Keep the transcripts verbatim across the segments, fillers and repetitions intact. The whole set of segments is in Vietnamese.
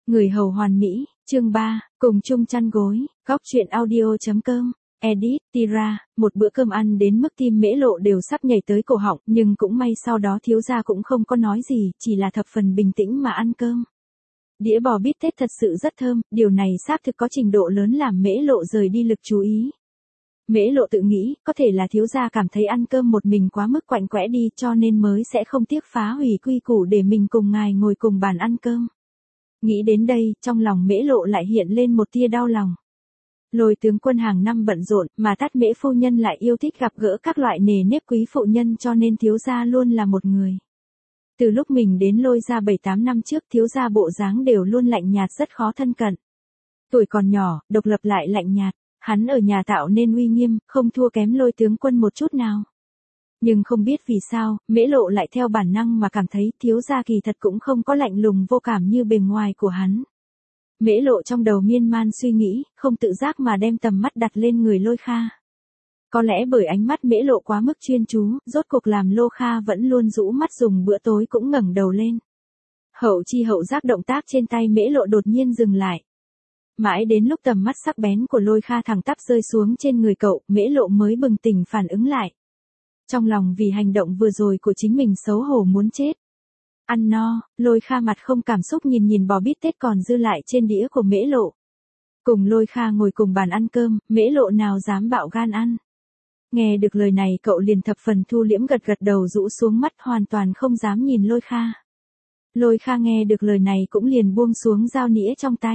Người hầu hoàn mỹ, chương ba, cùng chung chăn gối, góc truyện audio.com, edit, tira, một bữa cơm ăn đến mức tim Mễ Lộ đều sắp nhảy tới cổ họng, nhưng cũng may sau đó thiếu gia cũng không có nói gì, chỉ là thập phần bình tĩnh mà ăn cơm. Đĩa bò bít tết thật sự rất thơm, điều này xác thực có trình độ lớn làm Mễ Lộ rời đi lực chú ý. Mễ Lộ tự nghĩ, có thể là thiếu gia cảm thấy ăn cơm một mình quá mức quạnh quẽ đi cho nên mới sẽ không tiếc phá hủy quy củ để mình cùng ngài ngồi cùng bàn ăn cơm. Nghĩ đến đây, trong lòng Mễ Lộ lại hiện lên một tia đau lòng. Lôi tướng quân hàng năm bận rộn, mà Tát Mễ phu nhân lại yêu thích gặp gỡ các loại nề nếp quý phụ nhân cho nên thiếu gia luôn là một người. Từ lúc mình đến Lôi gia bảy tám năm trước, thiếu gia bộ dáng đều luôn lạnh nhạt rất khó thân cận. Tuổi còn nhỏ, độc lập lại lạnh nhạt, hắn ở nhà tạo nên uy nghiêm, không thua kém Lôi tướng quân một chút nào. Nhưng không biết vì sao, Mễ Lộ lại theo bản năng mà cảm thấy thiếu gia kỳ thật cũng không có lạnh lùng vô cảm như bề ngoài của hắn. Mễ Lộ trong đầu miên man suy nghĩ, không tự giác mà đem tầm mắt đặt lên người Lôi Kha. Có lẽ bởi ánh mắt Mễ Lộ quá mức chuyên chú, rốt cuộc làm Lô Kha vẫn luôn rũ mắt dùng bữa tối cũng ngẩng đầu lên. Hậu chi hậu giác động tác trên tay Mễ Lộ đột nhiên dừng lại. Mãi đến lúc tầm mắt sắc bén của Lôi Kha thẳng tắp rơi xuống trên người cậu, Mễ Lộ mới bừng tỉnh phản ứng lại. Trong lòng vì hành động vừa rồi của chính mình xấu hổ muốn chết. Ăn no, Lôi Kha mặt không cảm xúc nhìn nhìn bò bít tết còn dư lại trên đĩa của Mễ Lộ. Cùng Lôi Kha ngồi cùng bàn ăn cơm, Mễ Lộ nào dám bạo gan ăn. Nghe được lời này cậu liền thập phần thu liễm gật gật đầu rũ xuống mắt hoàn toàn không dám nhìn Lôi Kha. Lôi Kha nghe được lời này cũng liền buông xuống dao nĩa trong tay.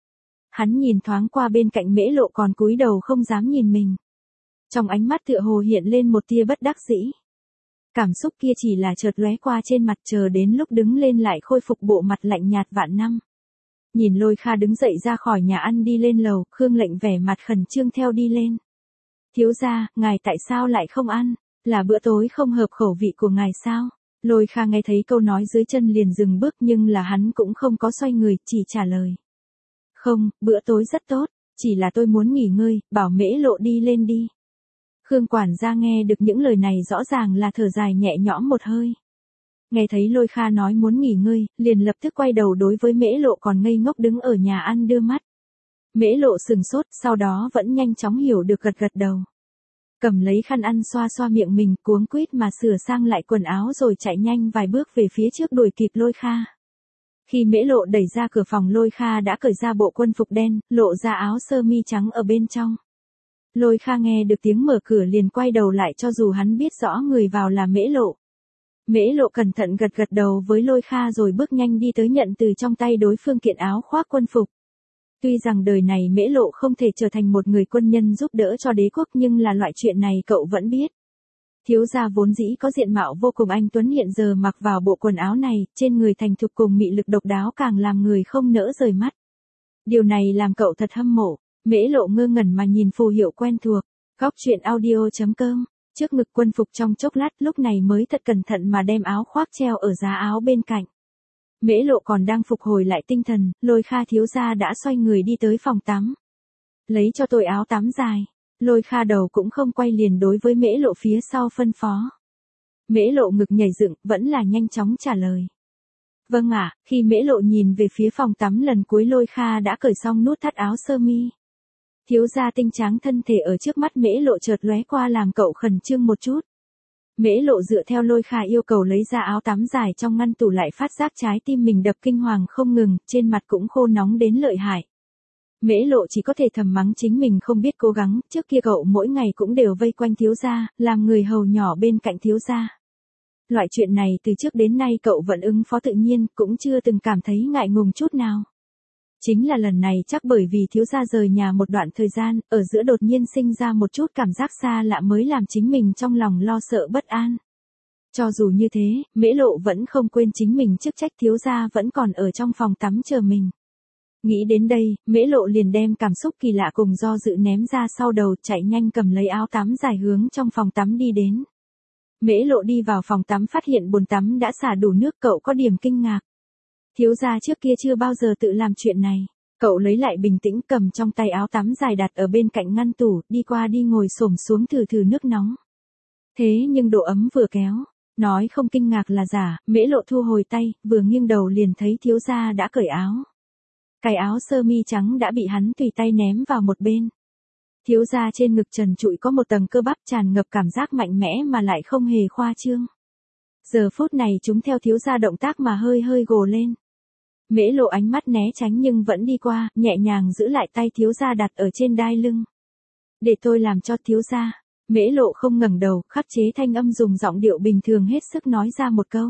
Hắn nhìn thoáng qua bên cạnh Mễ Lộ còn cúi đầu không dám nhìn mình. Trong ánh mắt tựa hồ hiện lên một tia bất đắc dĩ. Cảm xúc kia chỉ là chợt lóe qua trên mặt chờ đến lúc đứng lên lại khôi phục bộ mặt lạnh nhạt vạn năm. Nhìn Lôi Kha đứng dậy ra khỏi nhà ăn đi lên lầu, Khương Lệnh vẻ mặt khẩn trương theo đi lên. Thiếu gia, ngài tại sao lại không ăn? Là bữa tối không hợp khẩu vị của ngài sao? Lôi Kha nghe thấy câu nói dưới chân liền dừng bước nhưng là hắn cũng không có xoay người, chỉ trả lời. Không, bữa tối rất tốt, chỉ là tôi muốn nghỉ ngơi, bảo Mễ Lộ đi lên đi. Khương quản gia nghe được những lời này rõ ràng là thở dài nhẹ nhõm một hơi. Nghe thấy Lôi Kha nói muốn nghỉ ngơi, liền lập tức quay đầu đối với Mễ Lộ còn ngây ngốc đứng ở nhà ăn đưa mắt. Mễ Lộ sừng sốt, sau đó vẫn nhanh chóng hiểu được gật gật đầu. Cầm lấy khăn ăn xoa xoa miệng mình, cuống quýt mà sửa sang lại quần áo rồi chạy nhanh vài bước về phía trước đuổi kịp Lôi Kha. Khi Mễ Lộ đẩy ra cửa phòng, Lôi Kha đã cởi ra bộ quân phục đen, lộ ra áo sơ mi trắng ở bên trong. Lôi Kha nghe được tiếng mở cửa liền quay đầu lại cho dù hắn biết rõ người vào là Mễ Lộ. Mễ Lộ cẩn thận gật gật đầu với Lôi Kha rồi bước nhanh đi tới nhận từ trong tay đối phương kiện áo khoác quân phục. Tuy rằng đời này Mễ Lộ không thể trở thành một người quân nhân giúp đỡ cho đế quốc nhưng là loại chuyện này cậu vẫn biết. Thiếu gia vốn dĩ có diện mạo vô cùng anh tuấn hiện giờ mặc vào bộ quần áo này, trên người thành thục cùng mị lực độc đáo càng làm người không nỡ rời mắt. Điều này làm cậu thật hâm mộ. Mễ Lộ ngơ ngẩn mà nhìn phù hiệu quen thuộc, góc truyện audio.com, trước ngực quân phục trong chốc lát lúc này mới thật cẩn thận mà đem áo khoác treo ở giá áo bên cạnh. Mễ Lộ còn đang phục hồi lại tinh thần, Lôi Kha thiếu gia đã xoay người đi tới phòng tắm. Lấy cho tôi áo tắm dài. Lôi Kha đầu cũng không quay liền đối với Mễ Lộ phía sau phân phó. Mễ Lộ ngực nhảy dựng, vẫn là nhanh chóng trả lời. Vâng ạ, khi Mễ Lộ nhìn về phía phòng tắm lần cuối Lôi Kha đã cởi xong nút thắt áo sơ mi. Thiếu gia tinh tráng thân thể ở trước mắt Mễ Lộ chợt lóe qua làm cậu khẩn trương một chút. Mễ Lộ dựa theo Lôi Kha yêu cầu lấy ra áo tắm dài trong ngăn tủ lại phát giác trái tim mình đập kinh hoàng không ngừng, trên mặt cũng khô nóng đến lợi hại. Mễ Lộ chỉ có thể thầm mắng chính mình không biết cố gắng, trước kia cậu mỗi ngày cũng đều vây quanh thiếu gia, làm người hầu nhỏ bên cạnh thiếu gia. Loại chuyện này từ trước đến nay cậu vẫn ứng phó tự nhiên, cũng chưa từng cảm thấy ngại ngùng chút nào. Chính là lần này chắc bởi vì thiếu gia rời nhà một đoạn thời gian, ở giữa đột nhiên sinh ra một chút cảm giác xa lạ mới làm chính mình trong lòng lo sợ bất an. Cho dù như thế, Mễ Lộ vẫn không quên chính mình chức trách thiếu gia vẫn còn ở trong phòng tắm chờ mình. Nghĩ đến đây, Mễ Lộ liền đem cảm xúc kỳ lạ cùng do dự ném ra sau đầu chạy nhanh cầm lấy áo tắm dài hướng trong phòng tắm đi đến. Mễ Lộ đi vào phòng tắm phát hiện bồn tắm đã xả đủ nước cậu có điểm kinh ngạc. Thiếu gia trước kia chưa bao giờ tự làm chuyện này. Cậu lấy lại bình tĩnh cầm trong tay áo tắm dài đặt ở bên cạnh ngăn tủ, đi qua đi ngồi xổm xuống thử thử nước nóng. Thế nhưng độ ấm vừa kéo, nói không kinh ngạc là giả, Mễ Lộ thu hồi tay, vừa nghiêng đầu liền thấy thiếu gia đã cởi áo. Cái áo sơ mi trắng đã bị hắn tùy tay ném vào một bên. Thiếu gia trên ngực trần trụi có một tầng cơ bắp tràn ngập cảm giác mạnh mẽ mà lại không hề khoa trương. Giờ phút này chúng theo thiếu gia động tác mà hơi hơi gồ lên. Mễ Lộ ánh mắt né tránh nhưng vẫn đi qua, nhẹ nhàng giữ lại tay thiếu gia đặt ở trên đai lưng. Để tôi làm cho thiếu gia. Mễ Lộ không ngẩng đầu, khắc chế thanh âm dùng giọng điệu bình thường hết sức nói ra một câu.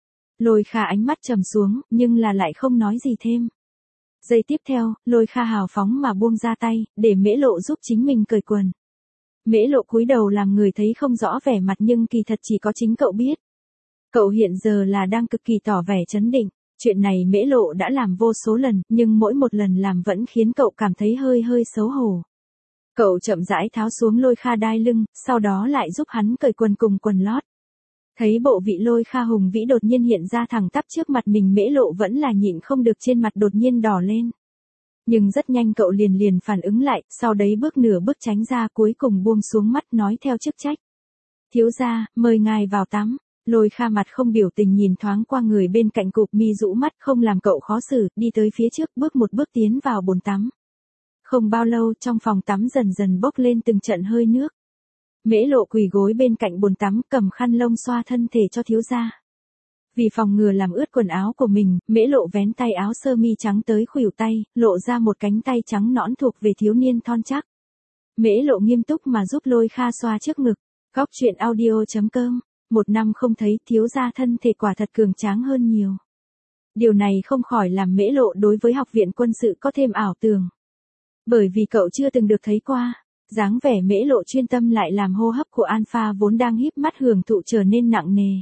Lôi Kha ánh mắt trầm xuống, nhưng là lại không nói gì thêm. Giây tiếp theo, Lôi Kha hào phóng mà buông ra tay, để Mễ Lộ giúp chính mình cởi quần. Mễ Lộ cúi đầu làm người thấy không rõ vẻ mặt nhưng kỳ thật chỉ có chính cậu biết. Cậu hiện giờ là đang cực kỳ tỏ vẻ trấn định. Chuyện này Mễ Lộ đã làm vô số lần, nhưng mỗi một lần làm vẫn khiến cậu cảm thấy hơi hơi xấu hổ. Cậu chậm rãi tháo xuống Lôi Kha đai lưng, sau đó lại giúp hắn cởi quần cùng quần lót. Thấy bộ vị Lôi Kha hùng vĩ đột nhiên hiện ra thẳng tắp trước mặt mình, Mễ Lộ vẫn là nhịn không được, trên mặt đột nhiên đỏ lên. Nhưng rất nhanh cậu liền liền phản ứng lại, sau đấy bước nửa bước tránh ra, cuối cùng buông xuống mắt nói theo chức trách. Thiếu gia, mời ngài vào tắm. Lôi Kha mặt không biểu tình nhìn thoáng qua người bên cạnh, cụp mi rũ mắt không làm cậu khó xử, đi tới phía trước bước một bước tiến vào bồn tắm. Không bao lâu trong phòng tắm dần dần bốc lên từng trận hơi nước. Mễ Lộ quỳ gối bên cạnh bồn tắm cầm khăn lông xoa thân thể cho thiếu gia. Vì phòng ngừa làm ướt quần áo của mình, Mễ Lộ vén tay áo sơ mi trắng tới khuỷu tay, lộ ra một cánh tay trắng nõn thuộc về thiếu niên thon chắc. Mễ Lộ nghiêm túc mà giúp Lôi Kha xoa trước ngực. Góc truyện audio chấm com. Một năm không thấy, thiếu gia thân thể quả thật cường tráng hơn nhiều. Điều này không khỏi làm Mễ Lộ đối với học viện quân sự có thêm ảo tưởng. Bởi vì cậu chưa từng được thấy qua, dáng vẻ Mễ Lộ chuyên tâm lại làm hô hấp của Alpha vốn đang híp mắt hưởng thụ trở nên nặng nề.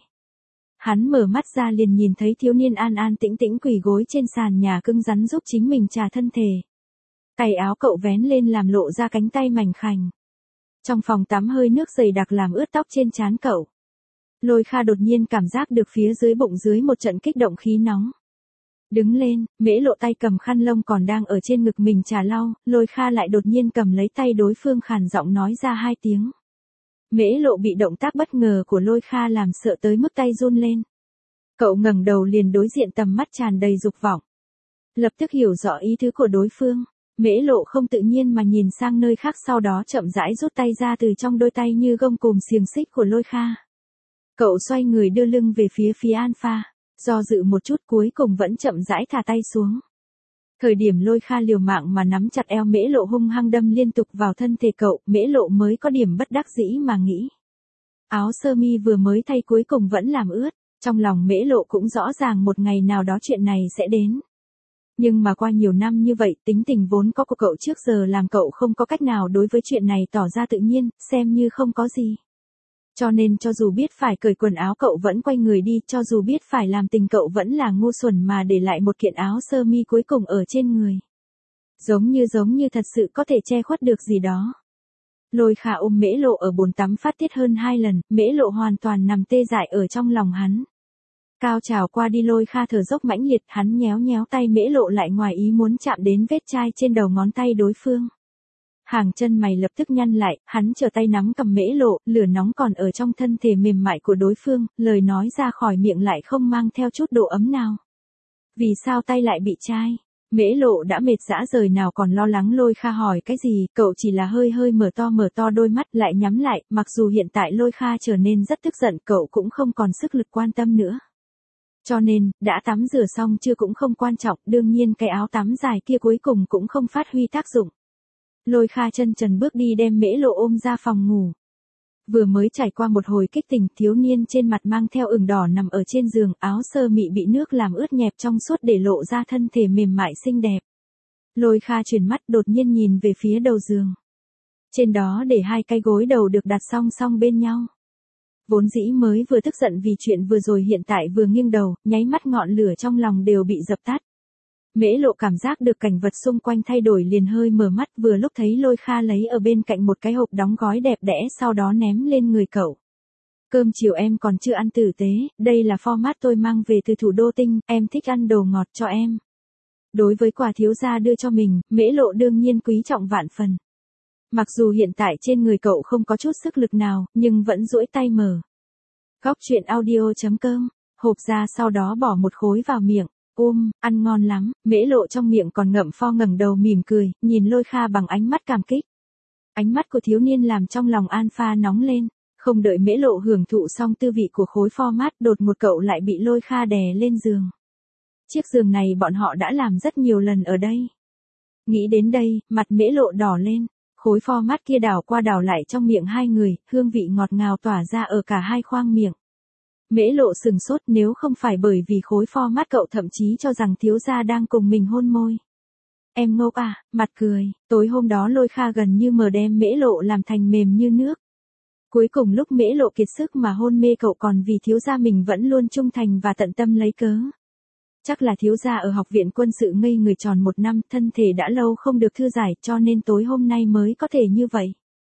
Hắn mở mắt ra liền nhìn thấy thiếu niên an an tĩnh tĩnh quỳ gối trên sàn nhà cứng rắn giúp chính mình trà thân thể. Tay áo cậu vén lên làm lộ ra cánh tay mảnh khảnh. Trong phòng tắm hơi nước dày đặc làm ướt tóc trên trán cậu. Lôi Kha đột nhiên cảm giác được phía dưới bụng dưới một trận kích động khí nóng. Đứng lên, Mễ Lộ tay cầm khăn lông còn đang ở trên ngực mình trà lau, Lôi Kha lại đột nhiên cầm lấy tay đối phương khàn giọng nói ra hai tiếng. Mễ Lộ bị động tác bất ngờ của Lôi Kha làm sợ tới mức tay run lên. Cậu ngẩng đầu liền đối diện tầm mắt tràn đầy dục vọng. Lập tức hiểu rõ ý tứ của đối phương, Mễ Lộ không tự nhiên mà nhìn sang nơi khác, sau đó chậm rãi rút tay ra từ trong đôi tay như gông cùm xiềng xích của Lôi Kha. Cậu xoay người đưa lưng về phía phía Alpha, do dự một chút cuối cùng vẫn chậm rãi thả tay xuống. Thời điểm Lôi Kha liều mạng mà nắm chặt eo Mễ Lộ hung hăng đâm liên tục vào thân thể cậu, Mễ Lộ mới có điểm bất đắc dĩ mà nghĩ. Áo sơ mi vừa mới thay cuối cùng vẫn làm ướt, trong lòng Mễ Lộ cũng rõ ràng một ngày nào đó chuyện này sẽ đến. Nhưng mà qua nhiều năm như vậy, tính tình vốn có của cậu trước giờ làm cậu không có cách nào đối với chuyện này tỏ ra tự nhiên, xem như không có gì. Cho nên cho dù biết phải cởi quần áo cậu vẫn quay người đi, cho dù biết phải làm tình cậu vẫn là ngu xuẩn mà để lại một kiện áo sơ mi cuối cùng ở trên người. Giống như giống như thật sự có thể che khuất được gì đó. Lôi Kha ôm Mễ Lộ ở bồn tắm phát tiết hơn hai lần, Mễ Lộ hoàn toàn nằm tê dại ở trong lòng hắn. Cao trào qua đi, Lôi Kha thở dốc mãnh liệt, hắn nhéo nhéo tay Mễ Lộ lại ngoài ý muốn chạm đến vết chai trên đầu ngón tay đối phương. Hàng chân mày lập tức nhăn lại, hắn trở tay nắm cầm Mễ Lộ, lửa nóng còn ở trong thân thể mềm mại của đối phương, lời nói ra khỏi miệng lại không mang theo chút độ ấm nào. Vì sao tay lại bị chai? Mễ Lộ đã mệt rã rời nào còn lo lắng Lôi Kha hỏi cái gì, cậu chỉ là hơi hơi mở to mở to đôi mắt lại nhắm lại, mặc dù hiện tại Lôi Kha trở nên rất tức giận, cậu cũng không còn sức lực quan tâm nữa. Cho nên, đã tắm rửa xong chưa cũng không quan trọng, đương nhiên cái áo tắm dài kia cuối cùng cũng không phát huy tác dụng. Lôi Kha chân trần bước đi đem Mễ Lộ ôm ra phòng ngủ. Vừa mới trải qua một hồi kích tình, thiếu niên trên mặt mang theo ửng đỏ nằm ở trên giường, áo sơ mi bị nước làm ướt nhẹp trong suốt để lộ ra thân thể mềm mại xinh đẹp. Lôi Kha chuyển mắt đột nhiên nhìn về phía đầu giường. Trên đó để hai cái gối đầu được đặt song song bên nhau. Vốn dĩ mới vừa tức giận vì chuyện vừa rồi hiện tại vừa nghiêng đầu, nháy mắt ngọn lửa trong lòng đều bị dập tắt. Mễ Lộ cảm giác được cảnh vật xung quanh thay đổi liền hơi mở mắt, vừa lúc thấy Lôi Kha lấy ở bên cạnh một cái hộp đóng gói đẹp đẽ sau đó ném lên người cậu. Cơm chiều em còn chưa ăn tử tế, đây là format tôi mang về từ thủ đô Tinh, em thích ăn đồ ngọt cho em. Đối với quà thiếu gia đưa cho mình, Mễ Lộ đương nhiên quý trọng vạn phần. Mặc dù hiện tại trên người cậu không có chút sức lực nào, nhưng vẫn duỗi tay mở. Góc truyện audio chấm com, hộp ra sau đó bỏ một khối vào miệng. Ôm, ăn ngon lắm, Mễ Lộ trong miệng còn ngậm pho ngẩng đầu mỉm cười, nhìn Lôi Kha bằng ánh mắt cảm kích. Ánh mắt của thiếu niên làm trong lòng Alpha nóng lên, không đợi Mễ Lộ hưởng thụ xong tư vị của khối format, đột một cậu lại bị Lôi Kha đè lên giường. Chiếc giường này bọn họ đã làm rất nhiều lần ở đây. Nghĩ đến đây, mặt Mễ Lộ đỏ lên, khối format kia đảo qua đảo lại trong miệng hai người, hương vị ngọt ngào tỏa ra ở cả hai khoang miệng. Mễ Lộ sừng sốt, nếu không phải bởi vì khối format cậu thậm chí cho rằng thiếu gia đang cùng mình hôn môi. Em ngốc à, mặt cười, tối hôm đó Lôi Kha gần như mờ đem Mễ Lộ làm thành mềm như nước. Cuối cùng lúc Mễ Lộ kiệt sức mà hôn mê cậu còn vì thiếu gia mình vẫn luôn trung thành và tận tâm lấy cớ. Chắc là thiếu gia ở học viện quân sự ngây người tròn một năm, thân thể đã lâu không được thư giải cho nên tối hôm nay mới có thể như vậy.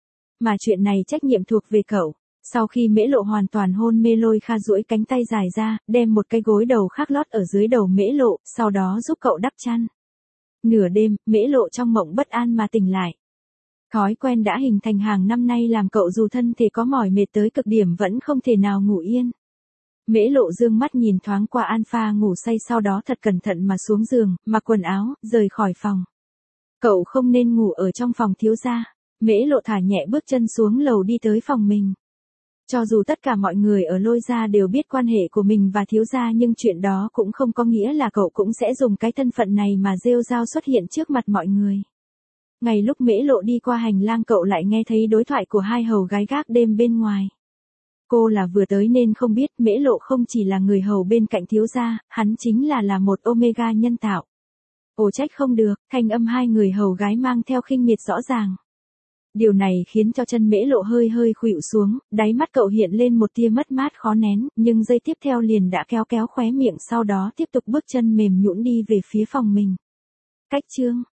Mà chuyện này trách nhiệm thuộc về cậu. Sau khi Mễ Lộ hoàn toàn hôn mê, Lôi Kha duỗi cánh tay dài ra, đem một cái gối đầu khác lót ở dưới đầu Mễ Lộ, sau đó giúp cậu đắp chăn. Nửa đêm, Mễ Lộ trong mộng bất an mà tỉnh lại. Thói quen đã hình thành hàng năm nay làm cậu dù thân thể có mỏi mệt tới cực điểm vẫn không thể nào ngủ yên. Mễ Lộ dương mắt nhìn thoáng qua Alpha ngủ say, sau đó thật cẩn thận mà xuống giường, mặc quần áo, rời khỏi phòng. Cậu không nên ngủ ở trong phòng thiếu gia. Mễ Lộ thả nhẹ bước chân xuống lầu đi tới phòng mình. Cho dù tất cả mọi người ở Lôi gia đều biết quan hệ của mình và thiếu gia, nhưng chuyện đó cũng không có nghĩa là cậu cũng sẽ dùng cái thân phận này mà rêu rao xuất hiện trước mặt mọi người. Ngày lúc Mễ Lộ đi qua hành lang, cậu lại nghe thấy đối thoại của hai hầu gái gác đêm bên ngoài. Cô là vừa tới nên không biết Mễ Lộ không chỉ là người hầu bên cạnh thiếu gia, hắn chính là là một Omega nhân tạo. Ồ trách không được, thanh âm hai người hầu gái mang theo khinh miệt rõ ràng. Điều này khiến cho chân Mễ Lộ hơi hơi khuỵu xuống, đáy mắt cậu hiện lên một tia mất mát khó nén, nhưng giây tiếp theo liền đã kéo kéo khóe miệng, sau đó tiếp tục bước chân mềm nhũn đi về phía phòng mình. Cách chương